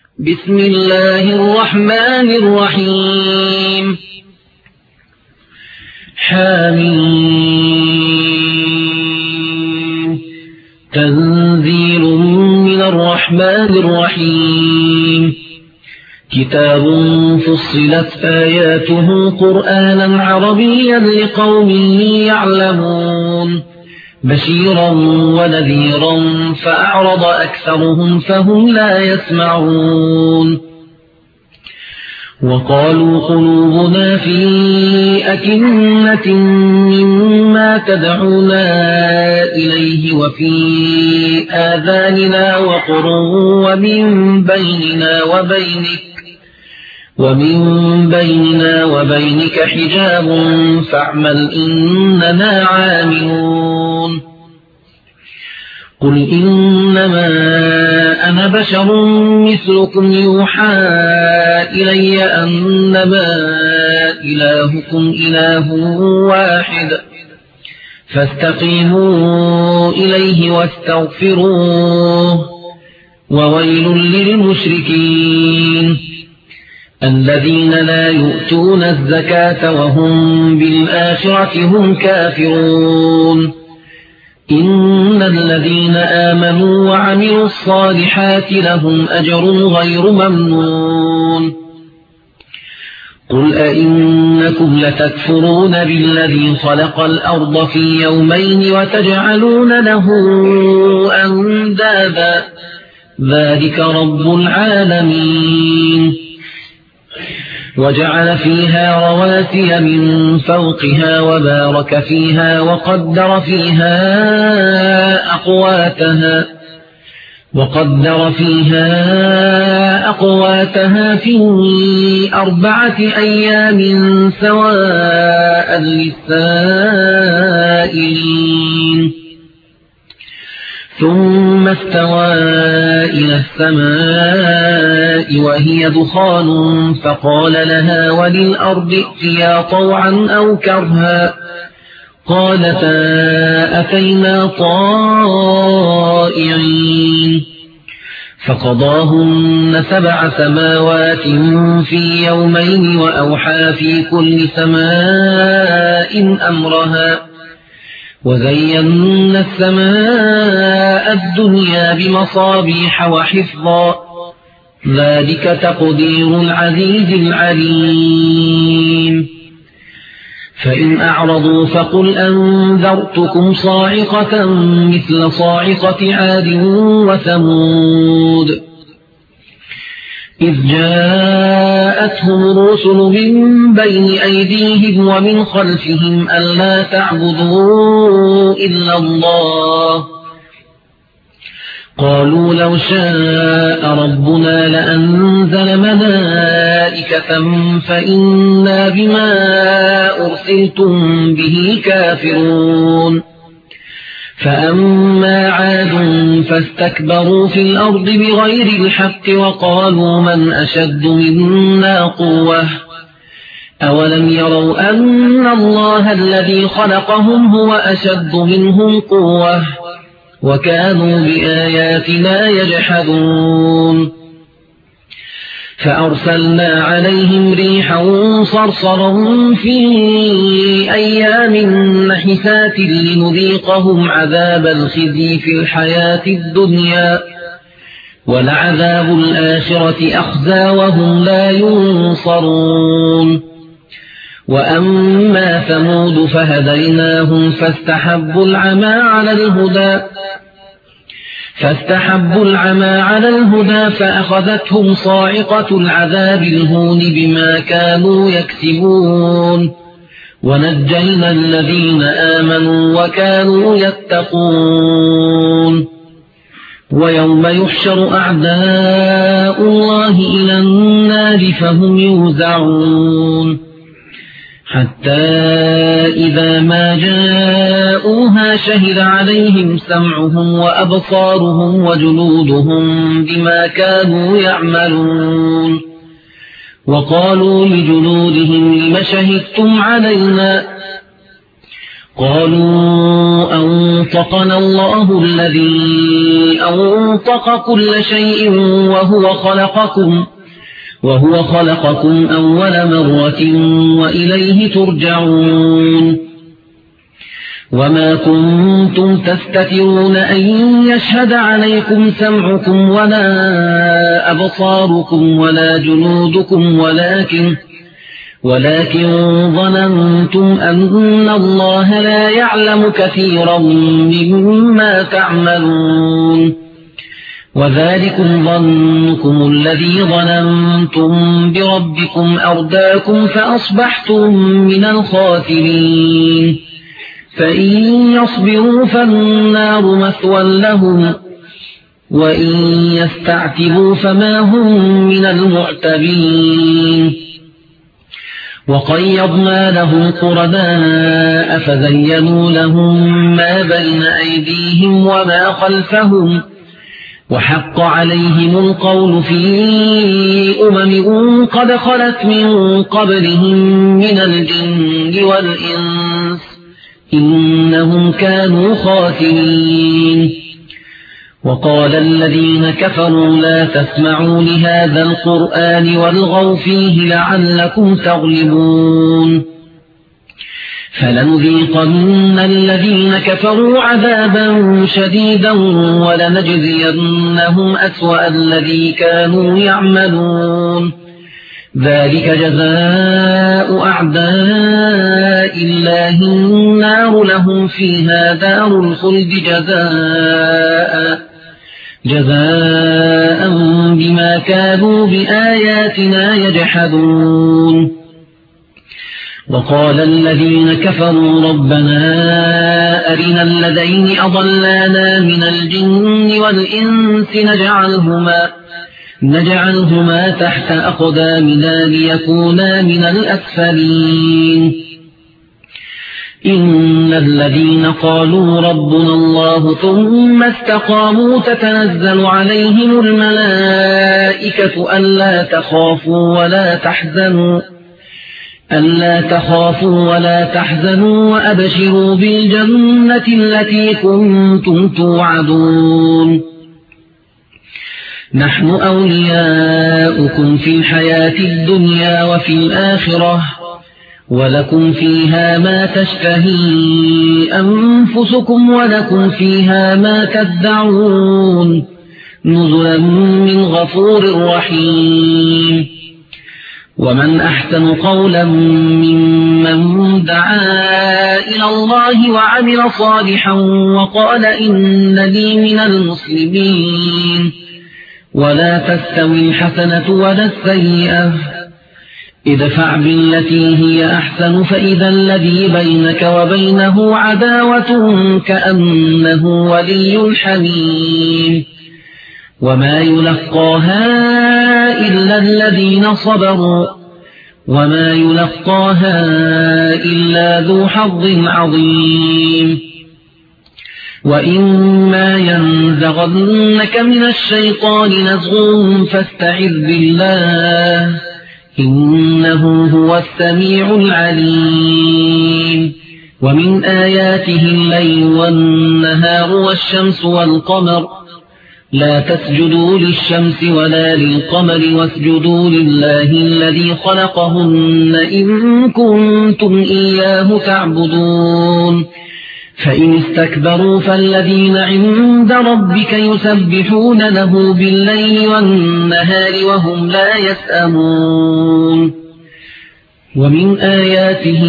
بسم الله الرحمن الرحيم حميم تنزيل من الرحمن الرحيم كتاب فصلت آياته قرآنا عربيا لقوم يعلمون بشيرا ونذيرا فأعرض أكثرهم فهم لا يسمعون وقالوا قلوبنا في أكنة مما تدعونا إليه وفي آذاننا وقر ومن بيننا وبينك حجاب فاعمل إننا عاملون قل إنما أنا بشر مثلكم يوحى إلي أنما إلهكم إله واحد فاستقيموا إليه واستغفروه وويل للمشركين الذين لا يؤتون الزكاة وهم بالآخرة هم كافرون إن الذين آمنوا وعملوا الصالحات لهم أجر غير ممنون قل أئنكم لتكفرون بالذي خلق الأرض في يومين وتجعلون له أندادا ذلك رب العالمين وجعل فيها رواسي من فوقها وبارك فيها وقدر فيها أقواتها في 4 أيام سواء للسائلين ثم استوى إلى السماء وهي دخان فقال لها وللأرض ائتيا طوعا أو كرها قالتا أتينا طائعين فقضاهن 7 سماوات في يومين وأوحى في كل سماء أمرها وزينا السماء الدنيا بمصابيح وحفظا ذلك تقدير العزيز العليم فإن أعرضوا فقل أنذرتكم صاعقة مثل صاعقة عاد وثمود إذ جاءتهم الرسل من بين أيديهم ومن خلفهم ألا تعبدوا إلا الله قالوا لو شاء ربنا لأنزل ملائكة فإنا بما أرسلتم به كافرون فأما عاد فاستكبروا في الأرض بغير الحق وقالوا من أشد منا قوة أولم يروا أن الله الذي خلقهم هو أشد منهم قوة وكانوا بآياتنا يجحدون فأرسلنا عليهم ريحا صرصرا في أيام نحسات لنذيقهم عذاب الخزي في الحياة الدنيا ولعذاب الآخرة أخزى وهم لا ينصرون وأما ثمود فهديناهم فاستحبوا العمى على الهدى فأخذتهم صاعقة العذاب الهون بما كانوا يكسبون ونجينا الذين آمنوا وكانوا يتقون ويوم يحشر أعداء الله إلى النار فهم يوزعون حتى إذا ما جاءوها شهد عليهم سمعهم وأبصارهم وجلودهم بما كانوا يعملون وقالوا لجلودهم لم شهدتم علينا قالوا أنطقنا الله الذي أنطق كل شيء وهو خلقكم أول مرة وإليه ترجعون وما كنتم تستترون أن يشهد عليكم سمعكم ولا أبصاركم ولا جنودكم ولكن ظننتم أن الله لا يعلم كثيرا مما تعملون وذلكم ظنكم الذي ظننتم بربكم أرداكم فأصبحتم من الخاسرين فإن يصبروا فالنار مثوى لهم وإن يستعتبوا فما هم من المعتبين وقيضنا لهم قرناء فزينوا لهم ما بين أيديهم وما خلفهم وحق عليهم القول في قد خلت من قبلهم من الجن والإنس إنهم كانوا خاسرين وقال الذين كفروا لا تسمعوا لهذا القرآن والغوا فيه لعلكم تغلبون فلنذيقن الذين كفروا عذابا شديدا ولنجزينهم أسوأ الذي كانوا يعملون ذلك جزاء أعداء الله النار لهم فيها دار الخلد جزاء بما كانوا بآياتنا يجحدون وقال الذين كفروا ربنا أرنا الذين أضلانا من الجن والإنس نجعلهما تحت أقدامنا ليكونا من الأسفلين إن الذين قالوا ربنا الله ثم استقاموا تتنزل عليهم الملائكة ألا تخافوا ولا تحزنوا وأبشروا بالجنة التي كنتم توعدون نحن أولياؤكم في الحياة الدنيا وفي الآخرة ولكم فيها ما تشتهي أنفسكم ولكم فيها ما تدعون نزلا من غفور رحيم ومن أحسن قولا ممن دعا إلى الله وعمل صالحا وقال إنني من المسلمين ولا تستوي الحسنة ولا السيئة ادفع بالتي هي أحسن فإذا الذي بينك وبينه عداوة كأنه ولي حميم وما يلقاها إلا الذين صبروا وما يلقاها إلا ذو حظ عظيم وإما ينزغنك من الشيطان نزغ فاستعذ بالله إنه هو السميع العليم ومن آياته الليل والنهار والشمس والقمر لا تسجدوا للشمس ولا للقمر واسجدوا لله الذي خلقهن إن كنتم إياه تعبدون فإن استكبروا فالذين عند ربك يسبحون له بالليل والنهار وهم لا يسأمون ومن آياته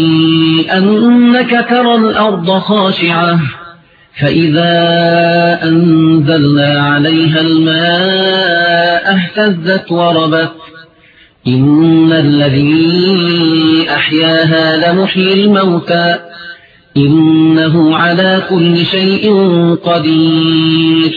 أنك ترى الأرض خاشعة فإذا أنزلنا عليها الماء اهتزت وربت إن الذي أحياها لمحيي الموتى إنه على كل شيء قدير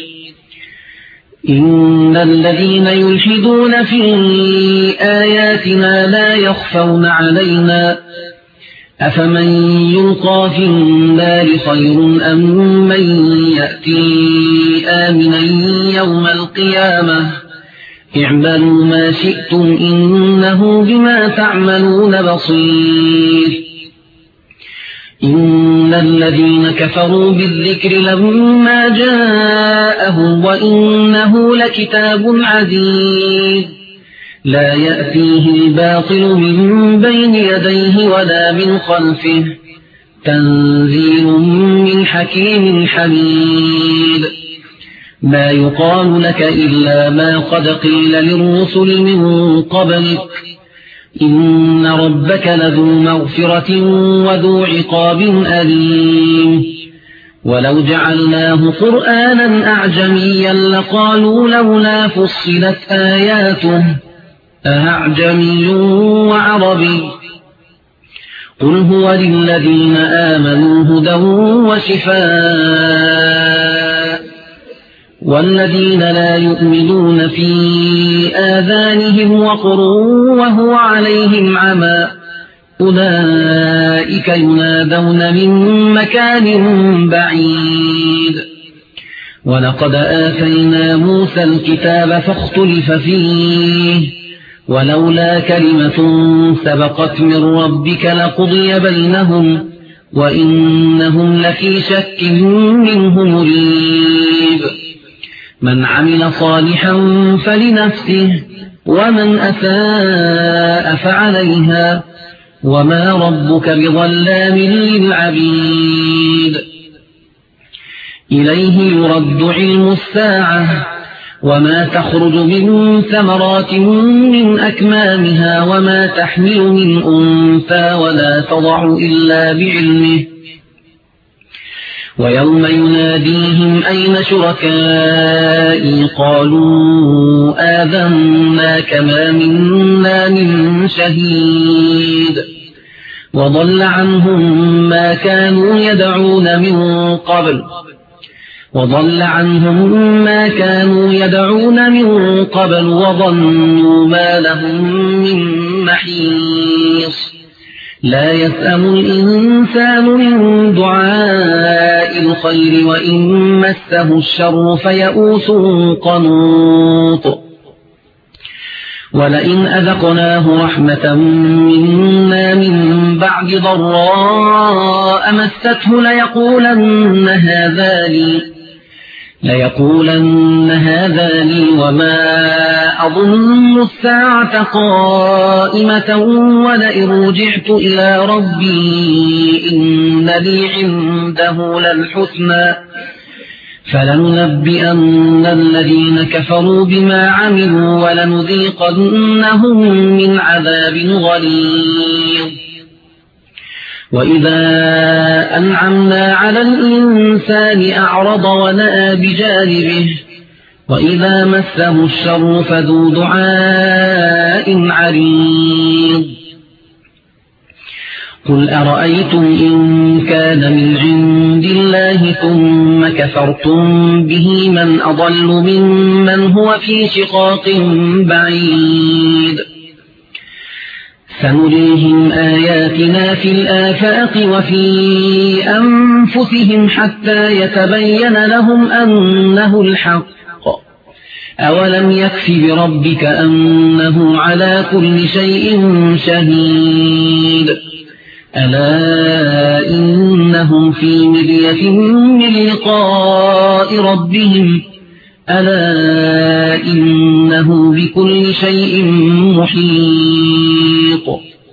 إن الذين يلحدون في آياتنا لا يخفون علينا أفمن يلقى في النار خير أم من يأتي آمنا يوم القيامة اعملوا ما شئتم إنه بما تعملون بصير إن الذين كفروا بالذكر لما جاءهم وإنه لكتاب عزيز لا يأتيه الباطل من بين يديه ولا من خلفه تنزيل من حكيم حميد ما يقال لك إلا ما قد قيل للرسل من قبلك إن ربك لذو مغفرة وذو عقاب أليم ولو جعلناه قرآنا أعجميا لقالوا لولا فصلت آياته أعجمي وعربي قل هو للذين آمنوا هدى وشفاء والذين لا يؤمنون في آذانهم وقر وهو عليهم عمى أولئك ينادون من مكان بعيد ولقد آتينا موسى الكتاب فاختلف فيه ولولا كلمة سبقت من ربك لقضي بينهم وإنهم لفي شك منه مريب من عمل صالحا فلنفسه ومن أساء فعليها وما ربك بظلام للعبيد إليه يرد علم الساعة وما تخرج من ثمرات من أكمامها وما تحمل من أنثى ولا تضع إلا بعلمه ويوم يناديهم أين شركائي قالوا آذناك ما منا من شهيد وضل عنهم ما كانوا يدعون من قبل وظنوا ما لهم من محيص لا يسأم الإنسان من دعاء الخير وإن مسه الشر فيئوس قنوط ولئن أذقناه رحمة منا من بعد ضراء مسته ليقولن هذا لي وما أظن الساعة قائمة ولئن رجعت إلى ربي إن لي عنده للحسنى فلننبئن الذين كفروا بما عملوا ولنذيقنهم من عذاب غليظ وإذا أنعمنا على الإنسان أعرض ونأى بجانبه وإذا مسه الشر فذو دعاء عريض قل أرأيتم إن كان من عند الله ثم كفرتم به من أضل ممن هو في شقاق بعيد سنريهم آياتنا في الآفاق وفي أنفسهم حتى يتبين لهم أنه الحق أولم يكف بربك أنه على كل شيء شهيد ألا إنهم في مرية من لقاء ربهم ألا إنه بكل شيء محيط